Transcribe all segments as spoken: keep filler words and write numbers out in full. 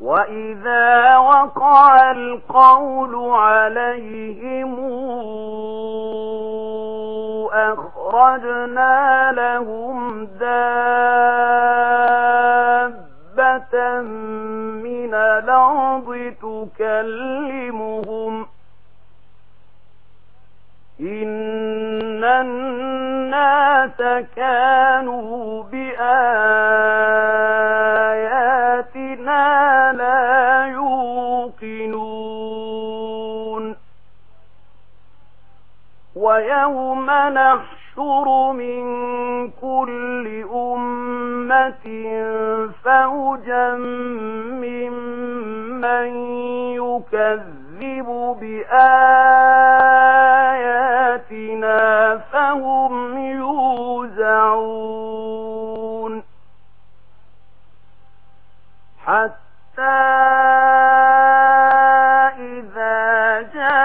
وإذا وقع القول عليهم أخرجنا لهم دابة من الأرض تكلمهم إن الناس كانوا بآياتنا لا يوقنون ويوم نحشر من كل أمة فوجا ممن يكذب بآياتنا فهم يوزعون حتى إذا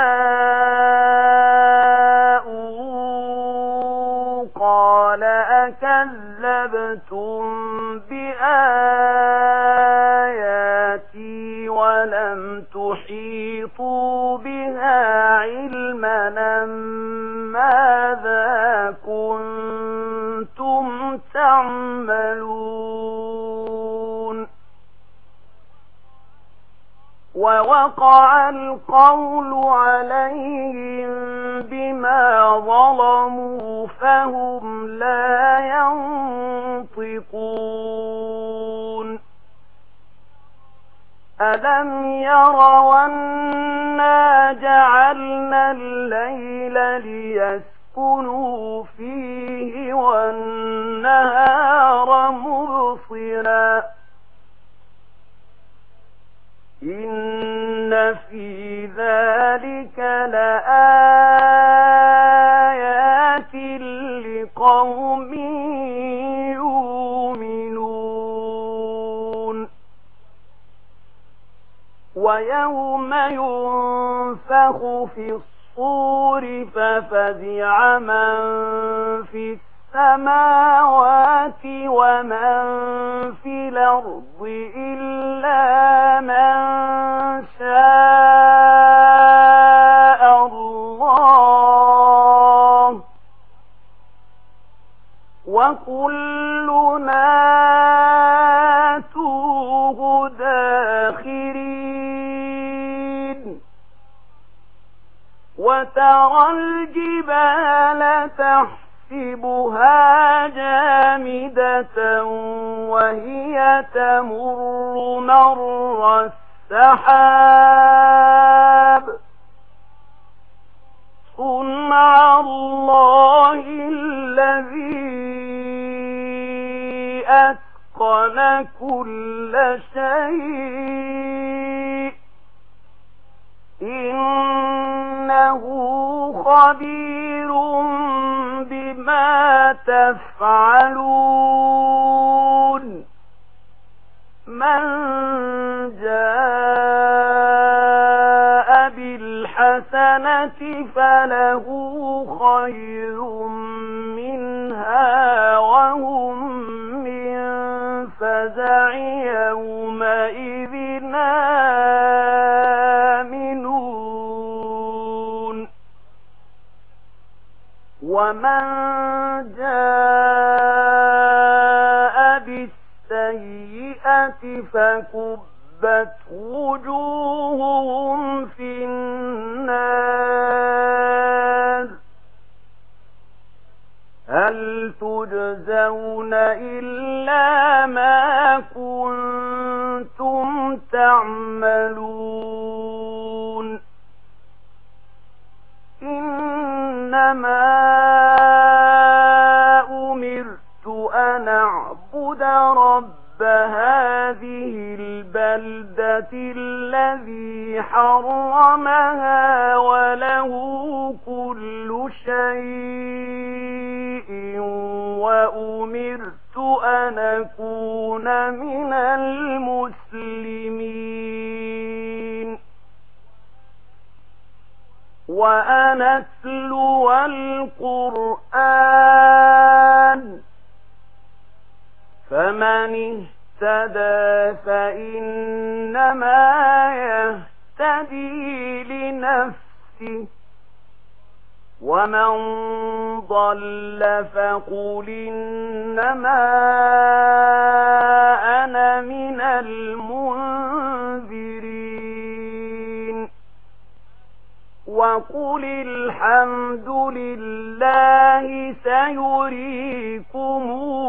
جاءوا قال أكذبتم بآياتي ولم تحيطوا بها علما ماذا كنتم تعملون ووقع القول عليهم بما ظلموا فهم لا ينطقون ألم يروا أنا جعلنا الليل ليسكنوا فيه والنهار مبصرا إن في ذلك لآيات لقوم يؤمنون ويوم ينفخ في الصور ففزع من في السماوات ومن في الأرض إلا من شاء الله وكلنا آتوه داخرين وترى الجبال تحسبها جامدة وهي تمر مر السحاب صنع الله الذي أتقن كل شيء إنه خبير بما تفعلون من جاء بالحسنة فله خير منها وهم من فزع يومئذ آمنون ومن جاء بالسيئة فكبت وجوههم في النار هل تجزون إلا ما كنتم تعملون إنما أمرت أن أعبد رب هذه البلدة الذي حرمها وله كل شيء وأمرت أن أكون من المسلمين وأن أتلو القرآن فمن اهتدى فإنما يهتدي لنفسه ومن ضل فقل إنما أنا من المنذرين وقل الحمد لله سيريكم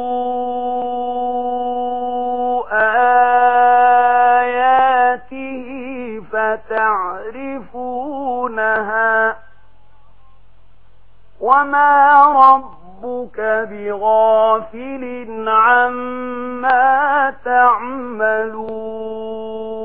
آياته فتعرفونها وما ربك بغافل عما تعملون